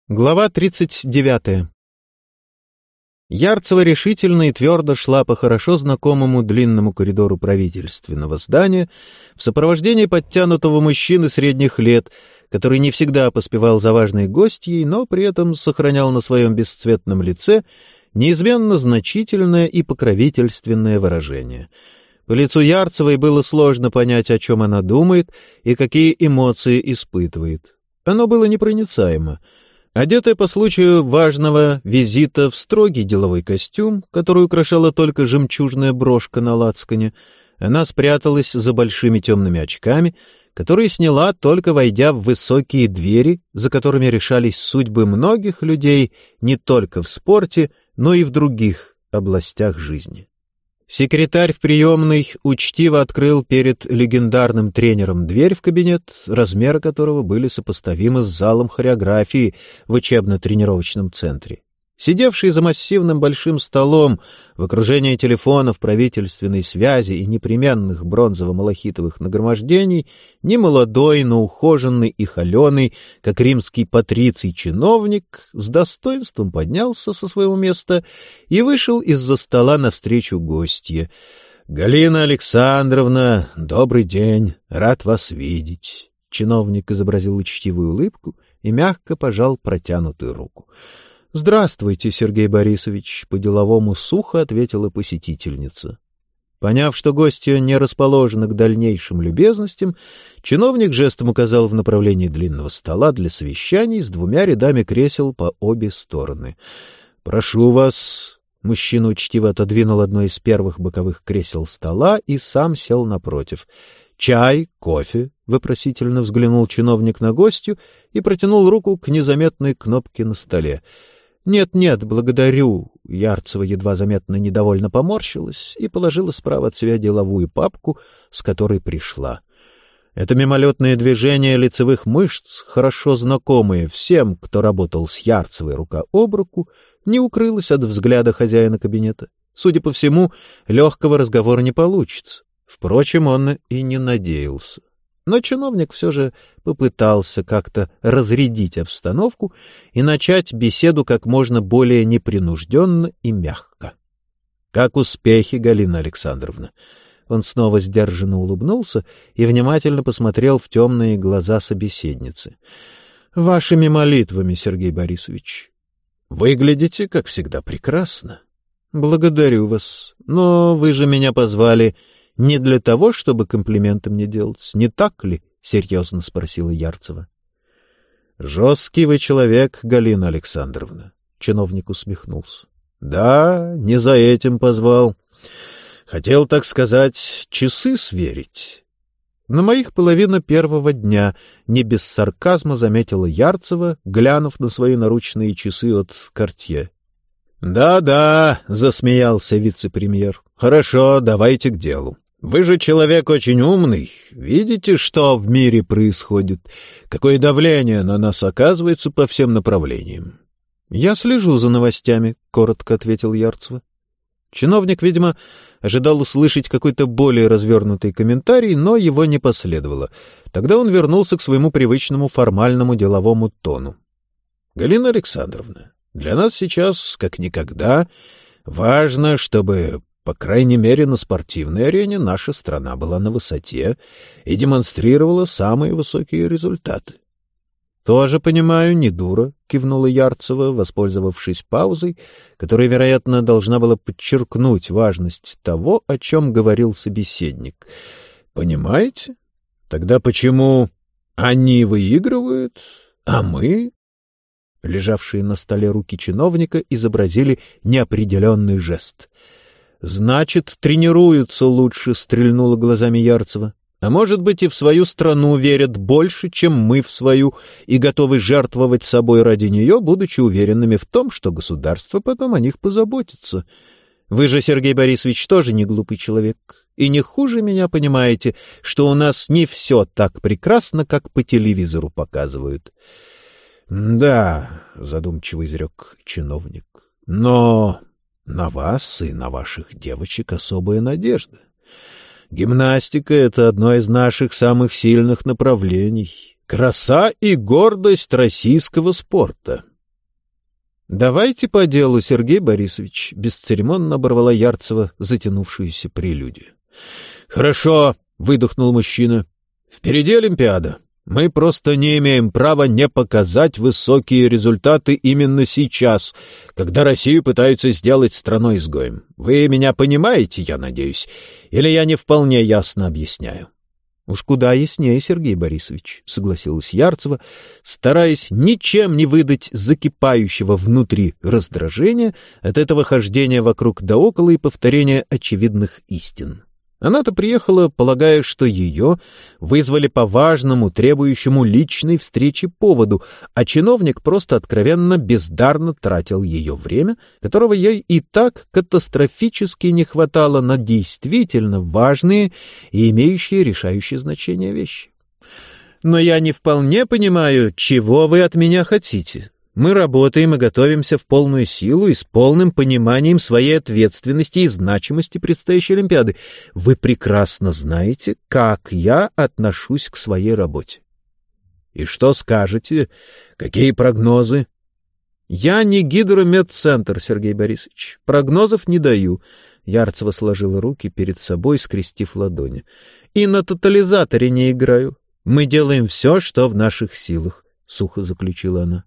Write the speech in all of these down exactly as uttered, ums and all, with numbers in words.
Глава тридцать девятая. Ярцева решительно и твердо шла по хорошо знакомому длинному коридору правительственного здания в сопровождении подтянутого мужчины средних лет, который не всегда поспевал за важной гостьей, но при этом сохранял на своем бесцветном лице неизменно значительное и покровительственное выражение. По лицу Ярцевой было сложно понять, о чем она думает и какие эмоции испытывает. Оно было непроницаемо. Одетая по случаю важного визита в строгий деловой костюм, который украшала только жемчужная брошка на лацкане, она спряталась за большими темными очками, которые сняла, только войдя в высокие двери, за которыми решались судьбы многих людей не только в спорте, но и в других областях жизни. Секретарь в приемной учтиво открыл перед легендарным тренером дверь в кабинет, размеры которого были сопоставимы с залом хореографии в учебно-тренировочном центре. Сидевший за массивным большим столом в окружении телефонов правительственной связи и непременных бронзово-малахитовых нагромождений, немолодой, но ухоженный и холеный, как римский патриций-чиновник, с достоинством поднялся со своего места и вышел из-за стола навстречу гостье. — Галина Александровна, добрый день, рад вас видеть. Чиновник изобразил учтивую улыбку и мягко пожал протянутую руку. — «Здравствуйте, Сергей Борисович», — по-деловому сухо ответила посетительница. Поняв, что гостья не расположена к дальнейшим любезностям, чиновник жестом указал в направлении длинного стола для совещаний с двумя рядами кресел по обе стороны. «Прошу вас». Мужчина учтиво отодвинул одно из первых боковых кресел стола и сам сел напротив. «Чай, кофе?» — вопросительно взглянул чиновник на гостью и протянул руку к незаметной кнопке на столе. «Нет-нет, благодарю». Ярцева едва заметно недовольно поморщилась и положила справа от себя деловую папку, с которой пришла. Это мимолетное движение лицевых мышц, хорошо знакомое всем, кто работал с Ярцевой рука об руку, не укрылось от взгляда хозяина кабинета. Судя по всему, легкого разговора не получится. Впрочем, он и не надеялся. Но чиновник все же попытался как-то разрядить обстановку и начать беседу как можно более непринужденно и мягко. — Как успехи, Галина Александровна? Он снова сдержанно улыбнулся и внимательно посмотрел в темные глаза собеседницы. — Вашими молитвами, Сергей Борисович. — Выглядите, как всегда, прекрасно. — Благодарю вас. Но вы же меня позвали... Не для того, чтобы комплименты мне делать, не так ли? — серьезно спросила Ярцева. — Жесткий вы человек, Галина Александровна. Чиновник усмехнулся. — Да, не за этим позвал. Хотел, так сказать, часы сверить. На моих половина первого дня, не без сарказма заметила Ярцева, глянув на свои наручные часы от Cartier. «Да, да», — засмеялся вице-премьер. «Хорошо, давайте к делу. Вы же человек очень умный. Видите, что в мире происходит? Какое давление на нас оказывается по всем направлениям?» «Я слежу за новостями», — коротко ответил Ярцева. Чиновник, видимо, ожидал услышать какой-то более развернутый комментарий, но его не последовало. Тогда он вернулся к своему привычному формальному деловому тону. «Галина Александровна, для нас сейчас, как никогда, важно, чтобы, по крайней мере, на спортивной арене наша страна была на высоте и демонстрировала самые высокие результаты». «Тоже понимаю, не дура», — кивнула Ярцева, воспользовавшись паузой, которая, вероятно, должна была подчеркнуть важность того, о чем говорил собеседник. «Понимаете? Тогда почему они выигрывают, а мы...» Лежавшие на столе руки чиновника изобразили неопределенный жест. «Значит, тренируются лучше», — стрельнула глазами Ярцева. «А может быть, и в свою страну верят больше, чем мы в свою, и готовы жертвовать собой ради нее, будучи уверенными в том, что государство потом о них позаботится. Вы же, Сергей Борисович, тоже не глупый человек, и не хуже меня понимаете, что у нас не все так прекрасно, как по телевизору показывают». «Да», — задумчиво изрек чиновник, — «но на вас и на ваших девочек особая надежда. Гимнастика — это одно из наших самых сильных направлений, краса и гордость российского спорта. «Давайте по делу, Сергей Борисович», — бесцеремонно оборвала Ярцева затянувшуюся прелюдию. «Хорошо», — выдохнул мужчина. «Впереди Олимпиада. Мы просто не имеем права не показать высокие результаты именно сейчас, когда Россию пытаются сделать страной-изгоем. Вы меня понимаете, я надеюсь, или я не вполне ясно объясняю?» «Уж куда яснее, Сергей Борисович», — согласилась Ярцева, стараясь ничем не выдать закипающего внутри раздражения от этого хождения вокруг да около и повторения очевидных истин. Она-то приехала, полагая, что ее вызвали по важному, требующему личной встречи поводу, а чиновник просто откровенно бездарно тратил ее время, которого ей и так катастрофически не хватало на действительно важные и имеющие решающее значение вещи. «Но я не вполне понимаю, чего вы от меня хотите. Мы работаем и готовимся в полную силу и с полным пониманием своей ответственности и значимости предстоящей Олимпиады. Вы прекрасно знаете, как я отношусь к своей работе». «И что скажете? Какие прогнозы?» «Я не гидромедцентр, Сергей Борисович. Прогнозов не даю». Ярцева сложила руки перед собой, скрестив ладони. «И на тотализаторе не играю. Мы делаем все, что в наших силах», — сухо заключила она.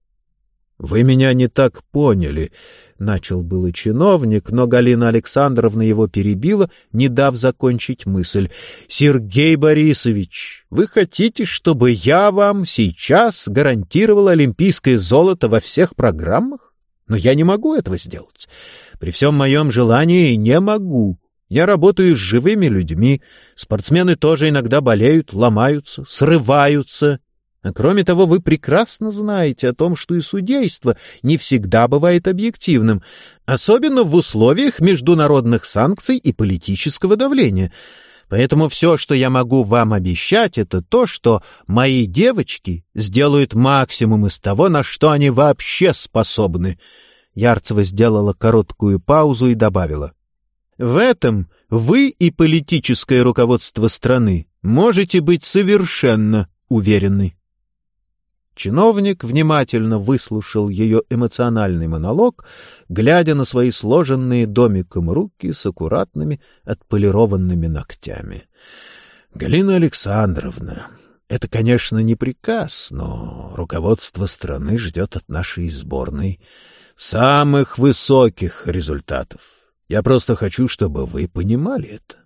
«Вы меня не так поняли», — начал было чиновник, но Галина Александровна его перебила, не дав закончить мысль. «Сергей Борисович, вы хотите, чтобы я вам сейчас гарантировал олимпийское золото во всех программах? Но я не могу этого сделать. При всем моем желании не могу. Я работаю с живыми людьми, спортсмены тоже иногда болеют, ломаются, срываются». А кроме того, вы прекрасно знаете о том, что и судейство не всегда бывает объективным, особенно в условиях международных санкций и политического давления. Поэтому все, что я могу вам обещать, это то, что мои девочки сделают максимум из того, на что они вообще способны. Ярцева сделала короткую паузу и добавила: «В этом вы и политическое руководство страны можете быть совершенно уверены». Чиновник внимательно выслушал ее эмоциональный монолог, глядя на свои сложенные домиком руки с аккуратными отполированными ногтями. «Галина Александровна, это, конечно, не приказ, но руководство страны ждет от нашей сборной самых высоких результатов. Я просто хочу, чтобы вы понимали это».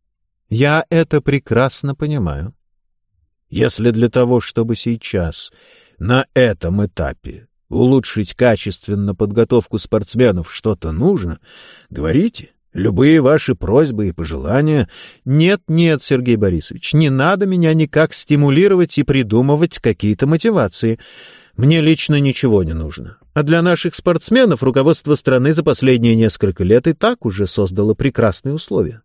«Я это прекрасно понимаю». «Если для того, чтобы сейчас, на этом этапе, улучшить качественно подготовку спортсменов, что-то нужно, говорите, любые ваши просьбы и пожелания». «Нет, нет, Сергей Борисович, не надо меня никак стимулировать и придумывать какие-то мотивации. Мне лично ничего не нужно. А для наших спортсменов руководство страны за последние несколько лет и так уже создало прекрасные условия».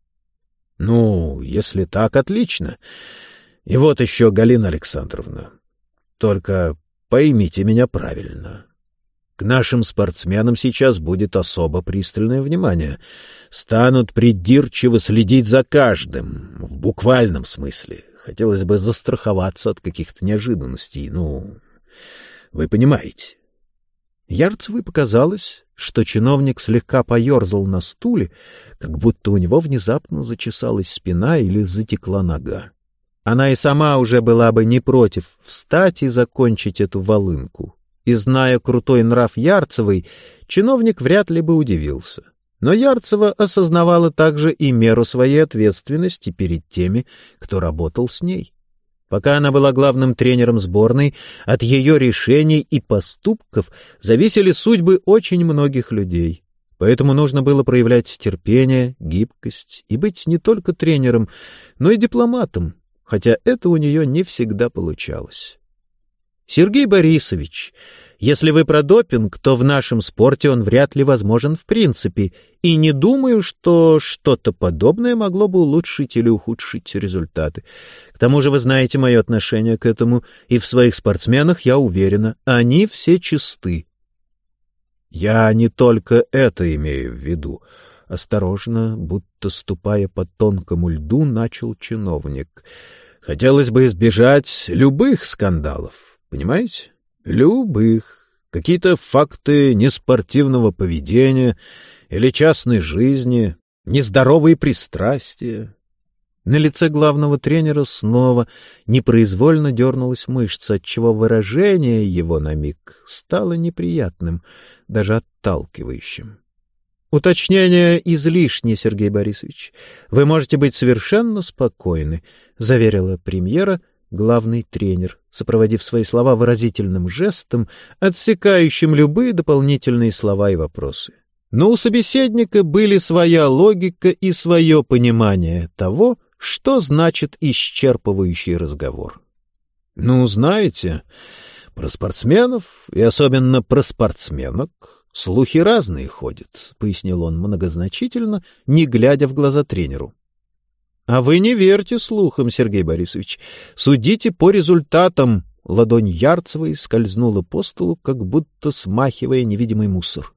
«Ну, если так, отлично. И вот еще, Галина Александровна, только поймите меня правильно. К нашим спортсменам сейчас будет особо пристальное внимание. Станут придирчиво следить за каждым, в буквальном смысле. Хотелось бы застраховаться от каких-то неожиданностей. Ну, вы понимаете». Ярцевой показалось, что чиновник слегка поерзал на стуле, как будто у него внезапно зачесалась спина или затекла нога. Она и сама уже была бы не против встать и закончить эту волынку. И, зная крутой нрав Ярцевой, чиновник вряд ли бы удивился. Но Ярцева осознавала также и меру своей ответственности перед теми, кто работал с ней. Пока она была главным тренером сборной, от ее решений и поступков зависели судьбы очень многих людей. Поэтому нужно было проявлять терпение, гибкость и быть не только тренером, но и дипломатом, хотя это у нее не всегда получалось. «Сергей Борисович, если вы про допинг, то в нашем спорте он вряд ли возможен в принципе, и не думаю, что что-то подобное могло бы улучшить или ухудшить результаты. К тому же вы знаете мое отношение к этому, и в своих спортсменах, я уверена, они все чисты». «Я не только это имею в виду», — осторожно, будто ступая по тонкому льду, начал чиновник. «Хотелось бы избежать любых скандалов, понимаете? Любых, Какие-то факты неспортивного поведения или частной жизни, нездоровые пристрастия. На лице главного тренера снова непроизвольно дернулась мышца, отчего выражение его на миг стало неприятным, даже отталкивающим. «Уточнение излишне, Сергей Борисович. Вы можете быть совершенно спокойны», — заверила премьера главный тренер, сопроводив свои слова выразительным жестом, отсекающим любые дополнительные слова и вопросы. Но у собеседника были своя логика и свое понимание того, что значит исчерпывающий разговор. «Ну, знаете, про спортсменов, и особенно про спортсменок, слухи разные ходят», — пояснил он многозначительно, не глядя в глаза тренеру. «А вы не верьте слухам, Сергей Борисович. Судите по результатам». Ладонь Ярцевой скользнула по столу, как будто смахивая невидимый мусор.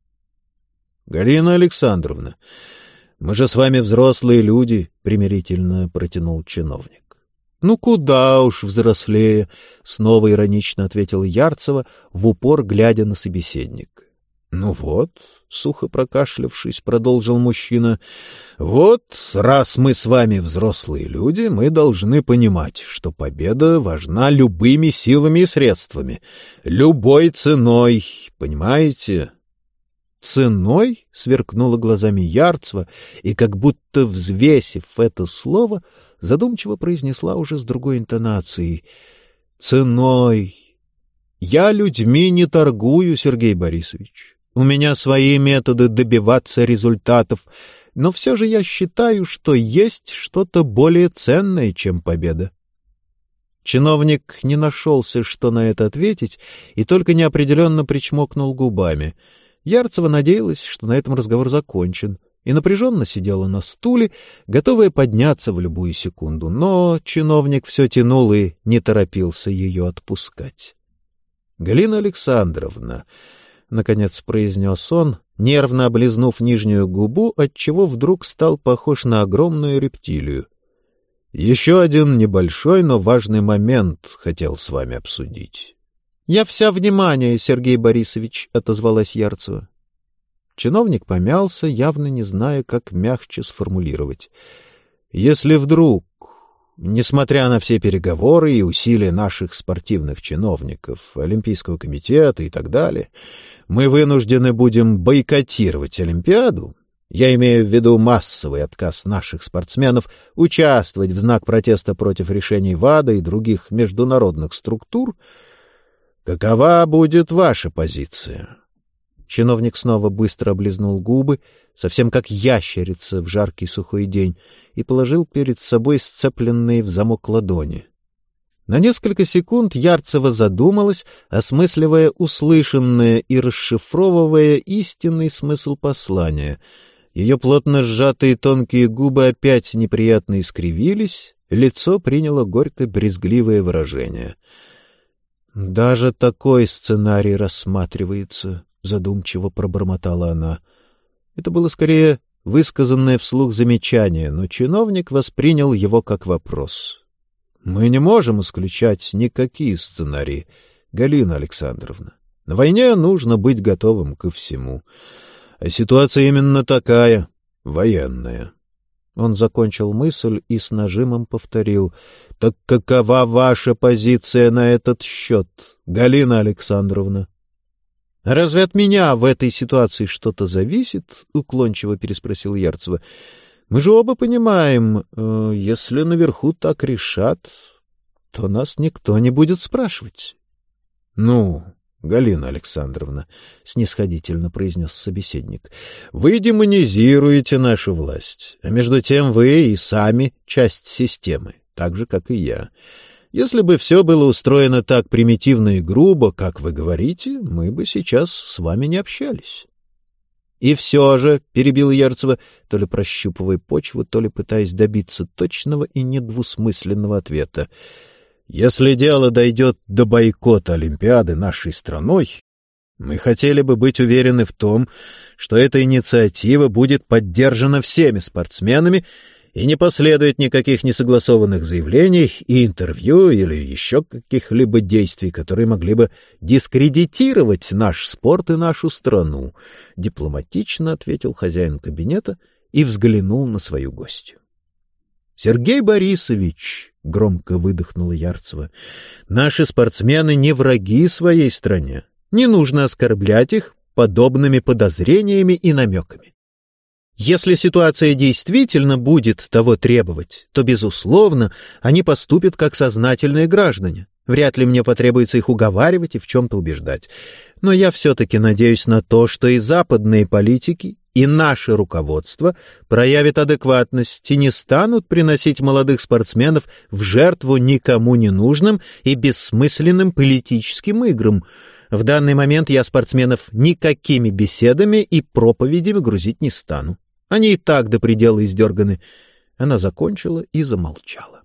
«Галина Александровна, мы же с вами взрослые люди», — примирительно протянул чиновник. «Ну куда уж взрослее», — снова иронично ответила Ярцева, в упор глядя на собеседника. «Ну вот», — сухо прокашлявшись, продолжил мужчина, — «вот, раз мы с вами взрослые люди, мы должны понимать, что победа важна любыми силами и средствами, любой ценой, понимаете?» «Ценой?» — сверкнула глазами Ярцева и, как будто взвесив это слово, задумчиво произнесла уже с другой интонацией. «Ценой. Я людьми не торгую, Сергей Борисович. У меня свои методы добиваться результатов, но все же я считаю, что есть что-то более ценное, чем победа». Чиновник не нашелся, что на это ответить, и только неопределенно причмокнул губами. Ярцева надеялась, что на этом разговор закончен, и напряженно сидела на стуле, готовая подняться в любую секунду, но чиновник все тянул и не торопился ее отпускать. «Галина Александровна», — наконец произнес он, нервно облизнув нижнюю губу, отчего вдруг стал похож на огромную рептилию, — «еще один небольшой, но важный момент хотел с вами обсудить». «Я вся внимание, Сергей Борисович», — отозвалась Ярцева. Чиновник помялся, явно не зная, как мягче сформулировать. «Если вдруг, несмотря на все переговоры и усилия наших спортивных чиновников, Олимпийского комитета и так далее, мы вынуждены будем бойкотировать Олимпиаду, я имею в виду массовый отказ наших спортсменов участвовать в знак протеста против решений ВАДА и других международных структур, какова будет ваша позиция?» Чиновник снова быстро облизнул губы, совсем как ящерица в жаркий сухой день, и положил перед собой сцепленные в замок ладони. На несколько секунд Ярцева задумалась, осмысливая услышанное и расшифровывая истинный смысл послания. Ее плотно сжатые тонкие губы опять неприятно искривились, лицо приняло горько-брезгливое выражение. «Даже такой сценарий рассматривается», — задумчиво пробормотала она. Это было скорее высказанное вслух замечание, но чиновник воспринял его как вопрос. «Мы не можем исключать никакие сценарии, Галина Александровна. На войне нужно быть готовым ко всему. А ситуация именно такая, военная». Он закончил мысль и с нажимом повторил: «Так какова ваша позиция на этот счет, Галина Александровна?» «Разве от меня в этой ситуации что-то зависит?» — уклончиво переспросил Ярцева. «Мы же оба понимаем, э, если наверху так решат, то нас никто не будет спрашивать». «Ну, Галина Александровна», — снисходительно произнес собеседник, — «вы демонизируете нашу власть, а между тем вы и сами часть системы, так же, как и я. Если бы все было устроено так примитивно и грубо, как вы говорите, мы бы сейчас с вами не общались». «И все же», — перебил Ярцева, то ли прощупывая почву, то ли пытаясь добиться точного и недвусмысленного ответа, «если дело дойдет до бойкота Олимпиады нашей страной, мы хотели бы быть уверены в том, что эта инициатива будет поддержана всеми спортсменами и не последует никаких несогласованных заявлений и интервью или еще каких-либо действий, которые могли бы дискредитировать наш спорт и нашу страну, — дипломатично ответил хозяин кабинета и взглянул на свою гостью. — Сергей Борисович, — громко выдохнула Ярцева, — наши спортсмены не враги своей стране. Не нужно оскорблять их подобными подозрениями и намеками. Если ситуация действительно будет того требовать, то, безусловно, они поступят как сознательные граждане. Вряд ли мне потребуется их уговаривать и в чем-то убеждать. Но я все-таки надеюсь на то, что и западные политики, и наше руководство проявят адекватность и не станут приносить молодых спортсменов в жертву никому не нужным и бессмысленным политическим играм. В данный момент я спортсменов никакими беседами и проповедями грузить не стану. Они и так до предела издерганы. Она закончила и замолчала.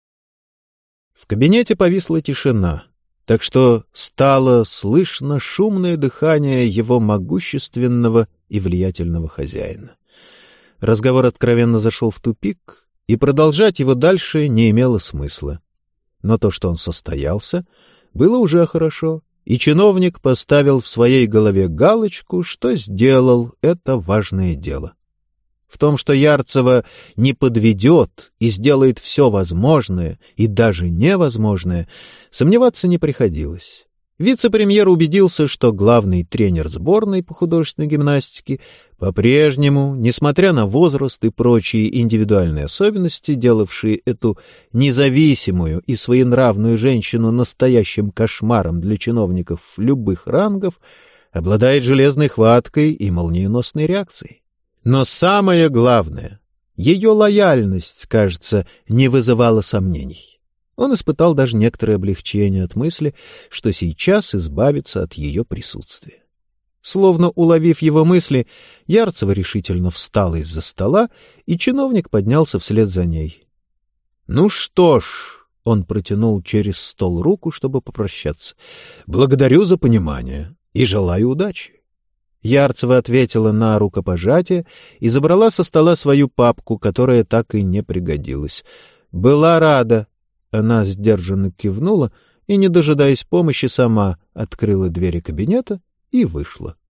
В кабинете повисла тишина, так что стало слышно шумное дыхание его могущественного и влиятельного хозяина. Разговор откровенно зашел в тупик, и продолжать его дальше не имело смысла. Но то, что он состоялся, было уже хорошо, и чиновник поставил в своей голове галочку, что сделал это важное дело. В том, что Ярцева не подведет и сделает все возможное и даже невозможное, сомневаться не приходилось. Вице-премьер убедился, что главный тренер сборной по художественной гимнастике по-прежнему, несмотря на возраст и прочие индивидуальные особенности, делавшие эту независимую и своенравную женщину настоящим кошмаром для чиновников любых рангов, обладает железной хваткой и молниеносной реакцией. Но самое главное, ее лояльность, кажется, не вызывала сомнений. Он испытал даже некоторое облегчение от мысли, что сейчас избавится от ее присутствия. Словно уловив его мысли, Ярцева решительно встала из-за стола, и чиновник поднялся вслед за ней. — Ну что ж, — он протянул через стол руку, чтобы попрощаться, — благодарю за понимание и желаю удачи. Ярцева ответила на рукопожатие и забрала со стола свою папку, которая так и не пригодилась. «Была рада». Она сдержанно кивнула и, не дожидаясь помощи, сама открыла двери кабинета и вышла.